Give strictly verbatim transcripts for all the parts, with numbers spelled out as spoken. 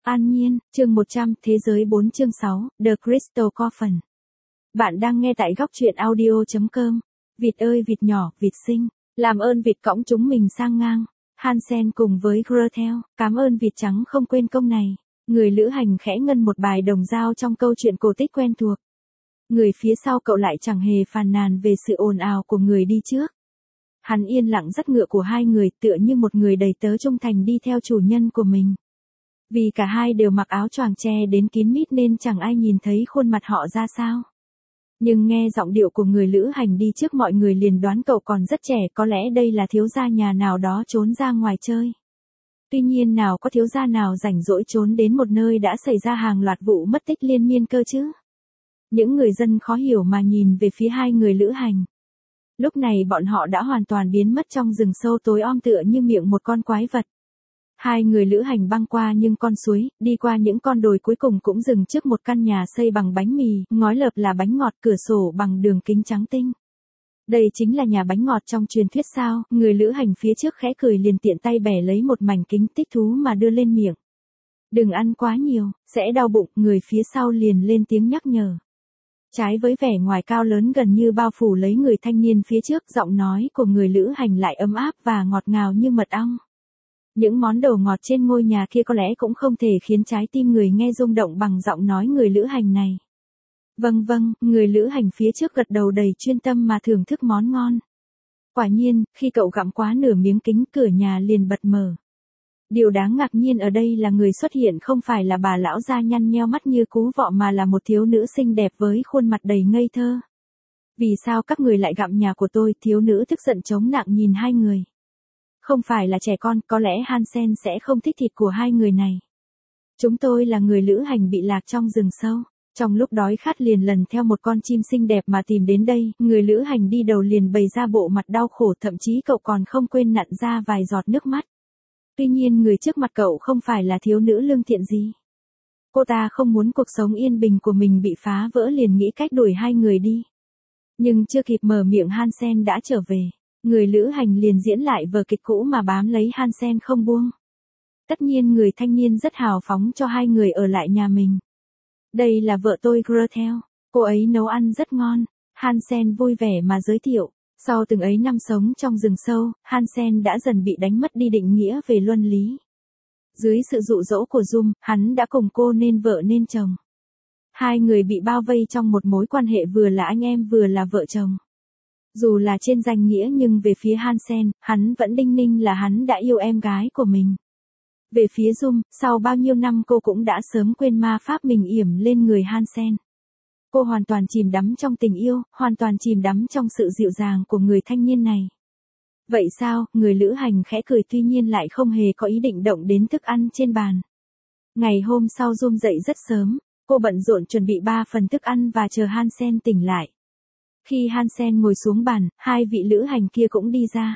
An Nhiên, chương một trăm, Thế giới bốn chương sáu, The Crystal Coffin. Bạn đang nghe tại góc truyện audio chấm com. Vịt ơi vịt nhỏ, vịt xinh, làm ơn vịt cõng chúng mình sang ngang. Hansen cùng với Gretel, cảm ơn vịt trắng không quên công này. Người lữ hành khẽ ngân một bài đồng dao trong câu chuyện cổ tích quen thuộc. Người phía sau cậu lại chẳng hề phàn nàn về sự ồn ào của người đi trước. Hắn yên lặng dắt ngựa của hai người tựa như một người đầy tớ trung thành đi theo chủ nhân của mình. Vì cả hai đều mặc áo choàng che đến kín mít nên chẳng ai nhìn thấy khuôn mặt họ ra sao. Nhưng nghe giọng điệu của người lữ hành đi trước mọi người liền đoán cậu còn rất trẻ, có lẽ đây là thiếu gia nhà nào đó trốn ra ngoài chơi. Tuy nhiên nào có thiếu gia nào rảnh rỗi trốn đến một nơi đã xảy ra hàng loạt vụ mất tích liên miên cơ chứ. Những người dân khó hiểu mà nhìn về phía hai người lữ hành. Lúc này bọn họ đã hoàn toàn biến mất trong rừng sâu tối om tựa như miệng một con quái vật. Hai người lữ hành băng qua những con suối, đi qua những con đồi cuối cùng cũng dừng trước một căn nhà xây bằng bánh mì, ngói lợp là bánh ngọt, cửa sổ bằng đường kính trắng tinh. Đây chính là nhà bánh ngọt trong truyền thuyết sao? Người lữ hành phía trước khẽ cười liền tiện tay bẻ lấy một mảnh kính tích thú mà đưa lên miệng. Đừng ăn quá nhiều, sẽ đau bụng, người phía sau liền lên tiếng nhắc nhở. Trái với vẻ ngoài cao lớn gần như bao phủ lấy người thanh niên phía trước, giọng nói của người lữ hành lại ấm áp và ngọt ngào như mật ong. Những món đồ ngọt trên ngôi nhà kia có lẽ cũng không thể khiến trái tim người nghe rung động bằng giọng nói người lữ hành này. Vâng vâng, người lữ hành phía trước gật đầu đầy chuyên tâm mà thưởng thức món ngon. Quả nhiên, khi cậu gặm quá nửa miếng kính, cửa nhà liền bật mở. Điều đáng ngạc nhiên ở đây là người xuất hiện không phải là bà lão da nhăn nheo mắt như cú vọ mà là một thiếu nữ xinh đẹp với khuôn mặt đầy ngây thơ. Vì sao các người lại gặm nhà của tôi? Thiếu nữ tức giận chống nặng nhìn hai người. Không phải là trẻ con, có lẽ Hansen sẽ không thích thịt của hai người này. Chúng tôi là người lữ hành bị lạc trong rừng sâu. Trong lúc đói khát liền lần theo một con chim xinh đẹp mà tìm đến đây, người lữ hành đi đầu liền bày ra bộ mặt đau khổ, thậm chí cậu còn không quên nặn ra vài giọt nước mắt. Tuy nhiên người trước mặt cậu không phải là thiếu nữ lương thiện gì. Cô ta không muốn cuộc sống yên bình của mình bị phá vỡ liền nghĩ cách đuổi hai người đi. Nhưng chưa kịp mở miệng Hansen đã trở về. Người lữ hành liền diễn lại vở kịch cũ mà bám lấy Hansen không buông. Tất nhiên người thanh niên rất hào phóng cho hai người ở lại nhà mình. Đây là vợ tôi Gretel, cô ấy nấu ăn rất ngon, Hansen vui vẻ mà giới thiệu. Sau từng ấy năm sống trong rừng sâu, Hansen đã dần bị đánh mất đi định nghĩa về luân lý. Dưới sự dụ dỗ của Zoom, hắn đã cùng cô nên vợ nên chồng. Hai người bị bao vây trong một mối quan hệ vừa là anh em vừa là vợ chồng. Dù là trên danh nghĩa nhưng về phía Hansen, hắn vẫn đinh ninh là hắn đã yêu em gái của mình. Về phía Zoom, sau bao nhiêu năm cô cũng đã sớm quên ma pháp mình yểm lên người Hansen. Cô hoàn toàn chìm đắm trong tình yêu, hoàn toàn chìm đắm trong sự dịu dàng của người thanh niên này. Vậy sao? Người lữ hành khẽ cười tuy nhiên lại không hề có ý định động đến thức ăn trên bàn. Ngày hôm sau Zoom dậy rất sớm, cô bận rộn chuẩn bị ba phần thức ăn và chờ Hansen tỉnh lại. Khi Hansen ngồi xuống bàn, hai vị lữ hành kia cũng đi ra.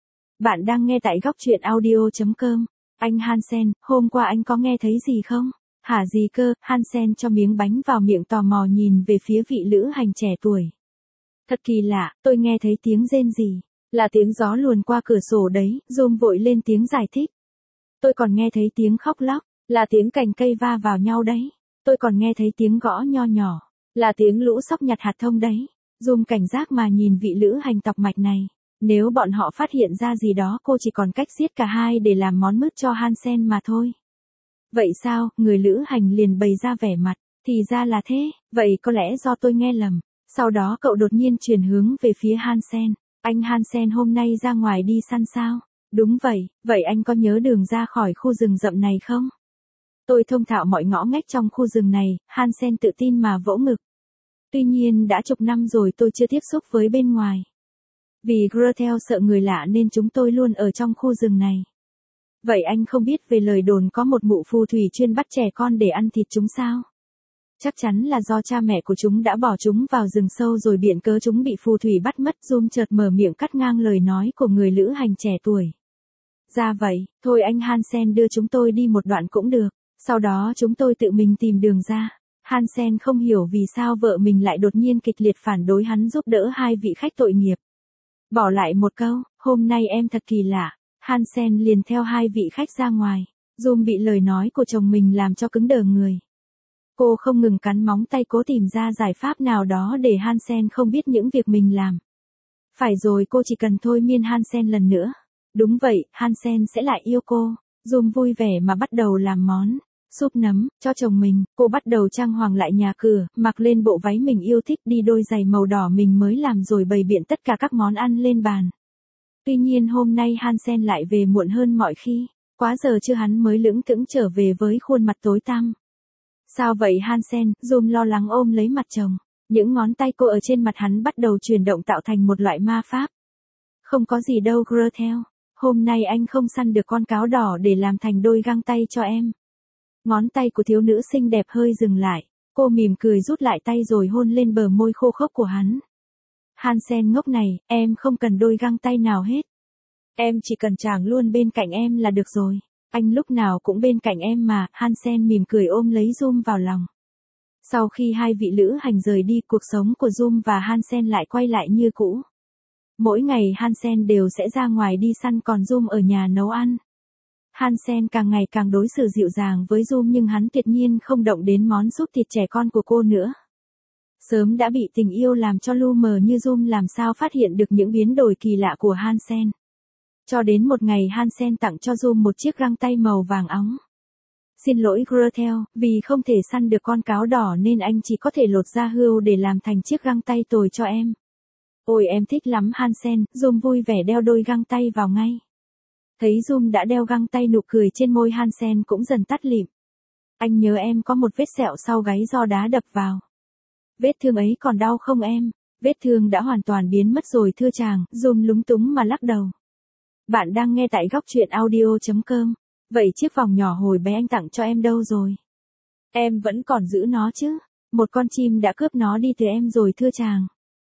Bạn đang nghe tại góc truyện audio chấm com. Anh Hansen, hôm qua anh có nghe thấy gì không? Hả gì cơ? Hansen cho miếng bánh vào miệng tò mò nhìn về phía vị lữ hành trẻ tuổi. Thật kỳ lạ, tôi nghe thấy tiếng rên rỉ. Là tiếng gió luồn qua cửa sổ đấy, Zoom vội lên tiếng giải thích. Tôi còn nghe thấy tiếng khóc lóc, là tiếng cành cây va vào nhau đấy. Tôi còn nghe thấy tiếng gõ nho nhỏ, là tiếng lũ sóc nhặt hạt thông đấy. Zoom cảnh giác mà nhìn vị lữ hành tọc mạch này. Nếu bọn họ phát hiện ra gì đó cô chỉ còn cách giết cả hai để làm món mứt cho Hansen mà thôi. Vậy sao? Người lữ hành liền bày ra vẻ mặt. Thì ra là thế, vậy có lẽ do tôi nghe lầm. Sau đó cậu đột nhiên chuyển hướng về phía Hansen. Anh Hansen hôm nay ra ngoài đi săn sao? Đúng vậy, vậy anh có nhớ đường ra khỏi khu rừng rậm này không? Tôi thông thạo mọi ngõ ngách trong khu rừng này, Hansen tự tin mà vỗ ngực. Tuy nhiên đã chục năm rồi tôi chưa tiếp xúc với bên ngoài. Vì Gretel sợ người lạ nên chúng tôi luôn ở trong khu rừng này. Vậy anh không biết về lời đồn có một mụ phù thủy chuyên bắt trẻ con để ăn thịt chúng sao? Chắc chắn là do cha mẹ của chúng đã bỏ chúng vào rừng sâu rồi biện cớ chúng bị phù thủy bắt mất. Zoom chợt mở miệng cắt ngang lời nói của người lữ hành trẻ tuổi. Ra vậy, thôi anh Hansen đưa chúng tôi đi một đoạn cũng được, sau đó chúng tôi tự mình tìm đường ra. Hansen không hiểu vì sao vợ mình lại đột nhiên kịch liệt phản đối hắn giúp đỡ hai vị khách tội nghiệp. Bỏ lại một câu, hôm nay em thật kỳ lạ, Hansen liền theo hai vị khách ra ngoài. Zoom bị lời nói của chồng mình làm cho cứng đờ người. Cô không ngừng cắn móng tay cố tìm ra giải pháp nào đó để Hansen không biết những việc mình làm. Phải rồi, cô chỉ cần thôi miên Hansen lần nữa. Đúng vậy, Hansen sẽ lại yêu cô. Zoom vui vẻ mà bắt đầu làm món súp nấm cho chồng mình. Cô bắt đầu trang hoàng lại nhà cửa, mặc lên bộ váy mình yêu thích, đi đôi giày màu đỏ mình mới làm rồi bày biện tất cả các món ăn lên bàn. Tuy nhiên hôm nay Hansen lại về muộn hơn mọi khi. Quá giờ chưa hắn mới lững thững trở về với khuôn mặt tối tăm. Sao vậy Hansen? Zoom lo lắng ôm lấy mặt chồng. Những ngón tay cô ở trên mặt hắn bắt đầu chuyển động tạo thành một loại ma pháp. Không có gì đâu Gretel. Hôm nay anh không săn được con cáo đỏ để làm thành đôi găng tay cho em. Ngón tay của thiếu nữ xinh đẹp hơi dừng lại. Cô mỉm cười rút lại tay rồi hôn lên bờ môi khô khốc của hắn. Hansen ngốc này, em không cần đôi găng tay nào hết. Em chỉ cần chàng luôn bên cạnh em là được rồi. Anh lúc nào cũng bên cạnh em mà. Hansen mỉm cười ôm lấy Zoom vào lòng. Sau khi hai vị lữ hành rời đi, cuộc sống của Zoom và Hansen lại quay lại như cũ. Mỗi ngày Hansen đều sẽ ra ngoài đi săn còn Zoom ở nhà nấu ăn. Hansen càng ngày càng đối xử dịu dàng với Zoom nhưng hắn tuyệt nhiên không động đến món súp thịt trẻ con của cô nữa. Sớm đã bị tình yêu làm cho lu mờ như Zoom làm sao phát hiện được những biến đổi kỳ lạ của Hansen. Cho đến một ngày Hansen tặng cho Zoom một chiếc găng tay màu vàng óng. Xin lỗi Gretel, vì không thể săn được con cáo đỏ nên anh chỉ có thể lột da hươu để làm thành chiếc găng tay tồi cho em. Ôi em thích lắm Hansen, Zoom vui vẻ đeo đôi găng tay vào ngay. Thấy Zoom đã đeo găng tay, nụ cười trên môi Hansen cũng dần tắt lịm. Anh nhớ em có một vết sẹo sau gáy do đá đập vào. Vết thương ấy còn đau không em? Vết thương đã hoàn toàn biến mất rồi thưa chàng, Zoom lúng túng mà lắc đầu. Bạn đang nghe tại góc truyện audio chấm com. Vậy chiếc vòng nhỏ hồi bé anh tặng cho em đâu rồi? Em vẫn còn giữ nó chứ? Một con chim đã cướp nó đi từ em rồi thưa chàng.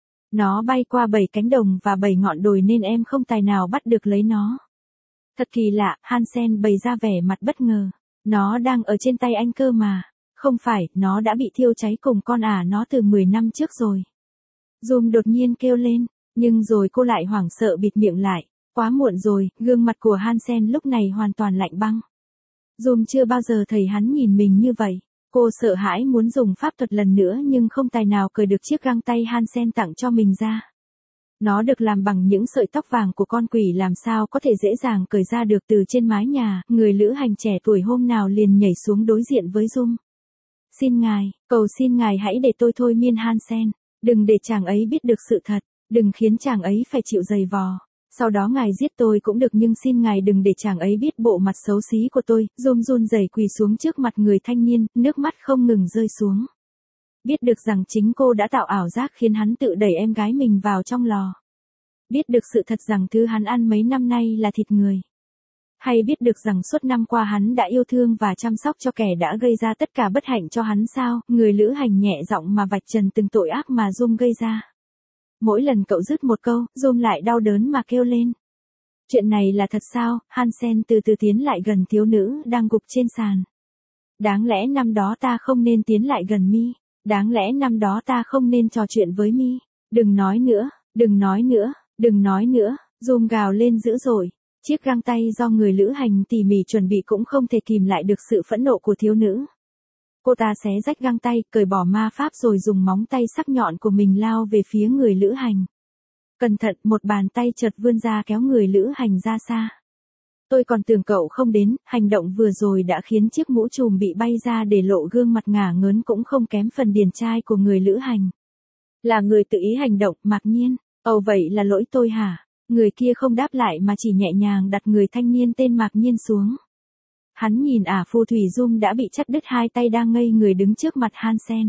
Nó bay qua bảy cánh đồng và bảy ngọn đồi nên em không tài nào bắt được lấy nó. Thật kỳ lạ, Hansen bày ra vẻ mặt bất ngờ. Nó đang ở trên tay anh cơ mà. Không phải, nó đã bị thiêu cháy cùng con ả nó từ mười năm trước rồi. Zoom đột nhiên kêu lên, nhưng rồi cô lại hoảng sợ bịt miệng lại. Quá muộn rồi, gương mặt của Hansen lúc này hoàn toàn lạnh băng. Zoom chưa bao giờ thấy hắn nhìn mình như vậy. Cô sợ hãi muốn dùng pháp thuật lần nữa nhưng không tài nào cởi được chiếc găng tay Hansen tặng cho mình ra. Nó được làm bằng những sợi tóc vàng của con quỷ, làm sao có thể dễ dàng cởi ra được từ trên mái nhà. Người lữ hành trẻ tuổi hôm nào liền nhảy xuống đối diện với Zoom. Xin ngài, cầu xin ngài hãy để tôi thôi miên Hansen. Đừng để chàng ấy biết được sự thật. Đừng khiến chàng ấy phải chịu giày vò. Sau đó ngài giết tôi cũng được nhưng xin ngài đừng để chàng ấy biết bộ mặt xấu xí của tôi. Zoom run rẩy quỳ xuống trước mặt người thanh niên, nước mắt không ngừng rơi xuống. Biết được rằng chính cô đã tạo ảo giác khiến hắn tự đẩy em gái mình vào trong lò. Biết được sự thật rằng thứ hắn ăn mấy năm nay là thịt người. Hay biết được rằng suốt năm qua hắn đã yêu thương và chăm sóc cho kẻ đã gây ra tất cả bất hạnh cho hắn sao? Người lữ hành nhẹ giọng mà vạch trần từng tội ác mà Zoom gây ra. Mỗi lần cậu dứt một câu, Zoom lại đau đớn mà kêu lên. Chuyện này là thật sao? Hansen từ từ tiến lại gần thiếu nữ đang gục trên sàn. Đáng lẽ năm đó ta không nên tiến lại gần mi. Đáng lẽ năm đó ta không nên trò chuyện với mi. Đừng nói nữa, đừng nói nữa, đừng nói nữa. Zoom gào lên dữ dội. Chiếc găng tay do người lữ hành tỉ mỉ chuẩn bị cũng không thể kìm lại được sự phẫn nộ của thiếu nữ. Cô ta xé rách găng tay, cởi bỏ ma pháp rồi dùng móng tay sắc nhọn của mình lao về phía người lữ hành. Cẩn thận, một bàn tay chợt vươn ra kéo người lữ hành ra xa. Tôi còn tưởng cậu không đến, hành động vừa rồi đã khiến chiếc mũ trùm bị bay ra để lộ gương mặt ngả ngớn cũng không kém phần điển trai của người lữ hành. Là người tự ý hành động, Mạc Nhiên. Ồ vậy là lỗi tôi hả? Người kia không đáp lại mà chỉ nhẹ nhàng đặt người thanh niên tên Mạc Nhiên xuống. Hắn nhìn ả phù thủy Zoom đã bị chặt đứt hai tay đang ngây người đứng trước mặt Hansen.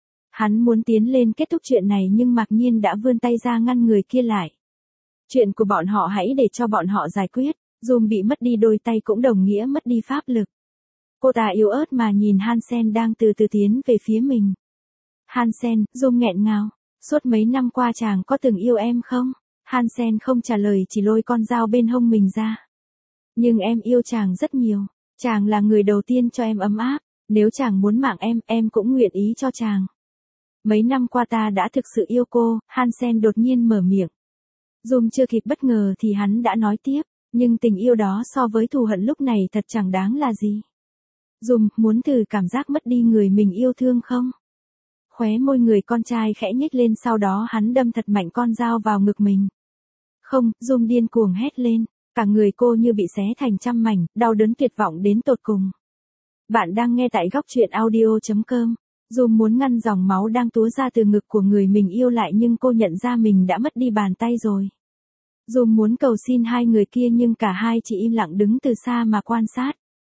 Hắn muốn tiến lên kết thúc chuyện này nhưng Mạc Nhiên đã vươn tay ra ngăn người kia lại. Chuyện của bọn họ hãy để cho bọn họ giải quyết. Zoom bị mất đi đôi tay cũng đồng nghĩa mất đi pháp lực. Cô ta yếu ớt mà nhìn Hansen đang từ từ tiến về phía mình. Hansen, Zoom nghẹn ngào. Suốt mấy năm qua chàng có từng yêu em không? Hansen không trả lời, chỉ lôi con dao bên hông mình ra. Nhưng em yêu chàng rất nhiều. Chàng là người đầu tiên cho em ấm áp. Nếu chàng muốn mạng em, em cũng nguyện ý cho chàng. Mấy năm qua ta đã thực sự yêu cô. Hansen đột nhiên mở miệng. Zoom chưa kịp bất ngờ thì hắn đã nói tiếp. Nhưng tình yêu đó so với thù hận lúc này thật chẳng đáng là gì. Dùm, muốn thử cảm giác mất đi người mình yêu thương không? Khóe môi người con trai khẽ nhếch lên, sau đó hắn đâm thật mạnh con dao vào ngực mình. Không, Dùm điên cuồng hét lên, cả người cô như bị xé thành trăm mảnh, đau đớn tuyệt vọng đến tột cùng. Bạn đang nghe tại góc truyện audio chấm com. Dùm muốn ngăn dòng máu đang túa ra từ ngực của người mình yêu lại, nhưng cô nhận ra mình đã mất đi bàn tay rồi. Dùm muốn cầu xin hai người kia nhưng cả hai chỉ im lặng đứng từ xa mà quan sát.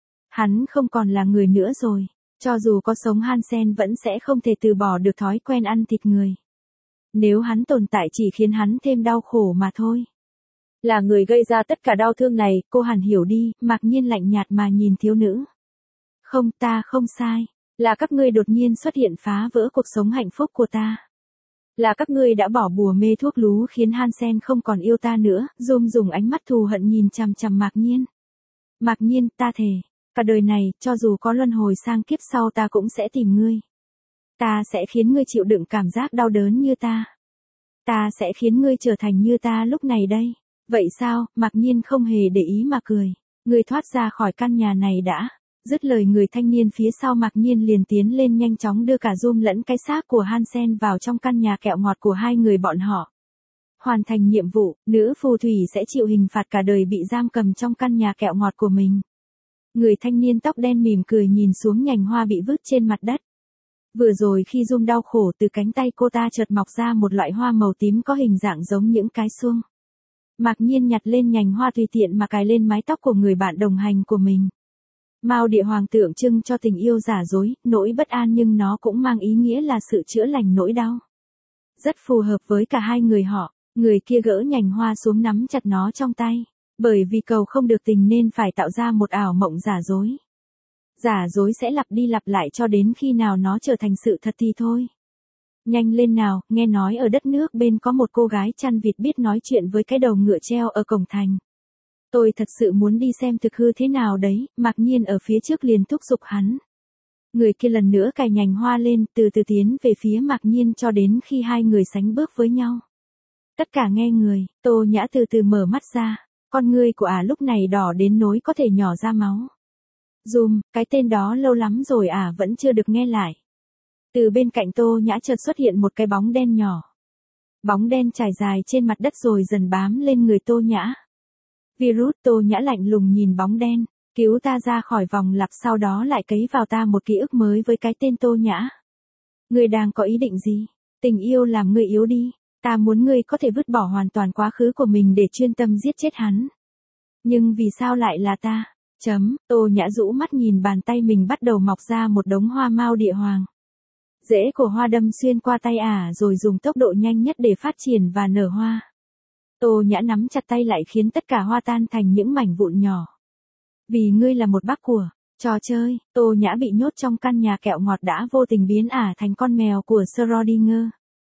Hắn không còn là người nữa rồi. Cho dù có sống, Hansen vẫn sẽ không thể từ bỏ được thói quen ăn thịt người. Nếu hắn tồn tại chỉ khiến hắn thêm đau khổ mà thôi. Là người gây ra tất cả đau thương này, cô hẳn hiểu đi, mặc nhiên lạnh nhạt mà nhìn thiếu nữ. Không, ta không sai. Là các ngươi đột nhiên xuất hiện phá vỡ cuộc sống hạnh phúc của ta. Là các ngươi đã bỏ bùa mê thuốc lú khiến Hansen không còn yêu ta nữa. Dùm dùng ánh mắt thù hận nhìn chằm chằm Mạc Nhiên. Mạc Nhiên, ta thề, cả đời này, cho dù có luân hồi sang kiếp sau ta cũng sẽ tìm ngươi. Ta sẽ khiến ngươi chịu đựng cảm giác đau đớn như ta. Ta sẽ khiến ngươi trở thành như ta lúc này đây. Vậy sao? Mạc Nhiên không hề để ý mà cười. Ngươi thoát ra khỏi căn nhà này đã. Dứt lời, người thanh niên phía sau Mạc Nhiên liền tiến lên, nhanh chóng đưa cả Dùm lẫn cái xác của Hansen vào trong căn nhà kẹo ngọt của hai người bọn họ. Hoàn thành nhiệm vụ, nữ phù thủy sẽ chịu hình phạt cả đời bị giam cầm trong căn nhà kẹo ngọt của mình. Người thanh niên tóc đen mỉm cười nhìn xuống nhành hoa bị vứt trên mặt đất. Vừa rồi khi Dùm đau khổ, từ cánh tay cô ta chợt mọc ra một loại hoa màu tím có hình dạng giống những cái xuông. Mạc Nhiên nhặt lên nhành hoa tùy tiện mà cài lên mái tóc của người bạn đồng hành của mình. Mao địa hoàng tượng trưng cho tình yêu giả dối, nỗi bất an, nhưng nó cũng mang ý nghĩa là sự chữa lành nỗi đau. Rất phù hợp với cả hai người họ. Người kia gỡ nhành hoa xuống, nắm chặt nó trong tay. Bởi vì cầu không được tình nên phải tạo ra một ảo mộng giả dối. Giả dối sẽ lặp đi lặp lại cho đến khi nào nó trở thành sự thật thì thôi. Nhanh lên nào, nghe nói ở đất nước bên có một cô gái chăn vịt biết nói chuyện với cái đầu ngựa treo ở cổng thành. Tôi thật sự muốn đi xem thực hư thế nào đấy. Mạc Nhiên ở phía trước liền thúc giục hắn. Người kia lần nữa cài nhành hoa lên, từ từ tiến về phía Mạc Nhiên cho đến khi hai người sánh bước với nhau. Tất cả nghe người, Tô Nhã từ từ mở mắt ra. Con ngươi của ả à lúc này đỏ đến nỗi có thể nhỏ ra máu. Dùm, cái tên đó lâu lắm rồi ả à vẫn chưa được nghe lại. Từ bên cạnh Tô Nhã chợt xuất hiện một cái bóng đen nhỏ. Bóng đen trải dài trên mặt đất rồi dần bám lên người Tô Nhã. Virus. Tô Nhã lạnh lùng nhìn bóng đen. Cứu ta ra khỏi vòng lặp, sau đó lại cấy vào ta một ký ức mới với cái tên Tô Nhã. Ngươi đang có ý định gì? Tình yêu làm ngươi yếu đi. Ta muốn ngươi có thể vứt bỏ hoàn toàn quá khứ của mình để chuyên tâm giết chết hắn. Nhưng vì sao lại là ta? Chấm. Tô Nhã rũ mắt nhìn bàn tay mình bắt đầu mọc ra một đống hoa mao địa hoàng. Rễ của hoa đâm xuyên qua tay ả à rồi dùng tốc độ nhanh nhất để phát triển và nở hoa. Tô Nhã nắm chặt tay lại khiến tất cả hoa tan thành những mảnh vụn nhỏ. Vì ngươi là một bác của trò chơi, Tô Nhã bị nhốt trong căn nhà kẹo ngọt đã vô tình biến ả thành con mèo của Schrödinger.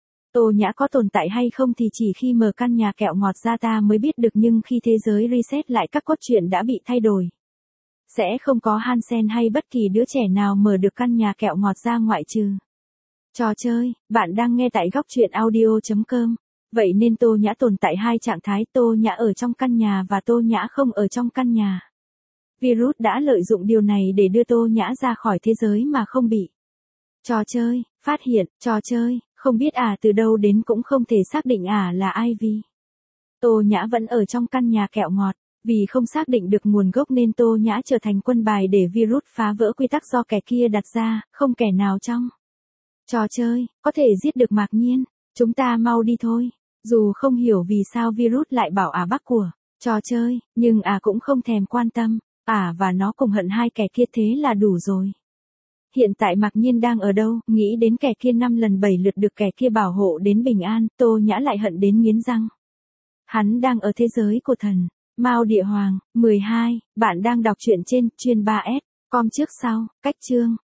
Tô Nhã có tồn tại hay không thì chỉ khi mở căn nhà kẹo ngọt ra ta mới biết được, nhưng khi thế giới reset lại các cốt truyện đã bị thay đổi. Sẽ không có Hansen hay bất kỳ đứa trẻ nào mở được căn nhà kẹo ngọt ra ngoại trừ trò chơi. Bạn đang nghe tại góc truyện audio chấm com. Vậy nên Tô Nhã tồn tại hai trạng thái, Tô Nhã ở trong căn nhà và Tô Nhã không ở trong căn nhà. Virus đã lợi dụng điều này để đưa Tô Nhã ra khỏi thế giới mà không bị trò chơi phát hiện. Trò chơi không biết ả à từ đâu đến, cũng không thể xác định ả à là ai vì Tô Nhã vẫn ở trong căn nhà kẹo ngọt. Vì không xác định được nguồn gốc nên Tô Nhã trở thành quân bài để Virus phá vỡ quy tắc do kẻ kia đặt ra, không kẻ nào trong trò chơi có thể giết được Mạc Nhiên. Chúng ta mau đi thôi. Dù không hiểu vì sao Virus lại bảo ả à bắt của trò chơi, nhưng ả à cũng không thèm quan tâm. Ả à và nó cùng hận hai kẻ kia, thế là đủ rồi. Hiện tại Mạc Nhiên đang ở đâu? Nghĩ đến kẻ kia năm lần bảy lượt được kẻ kia bảo hộ đến bình an, Tô Nhã lại hận đến nghiến răng. Hắn đang ở thế giới của thần Mao Địa Hoàng. mười hai. Bạn đang đọc truyện trên chuyên ba S com trước sau. Cách chương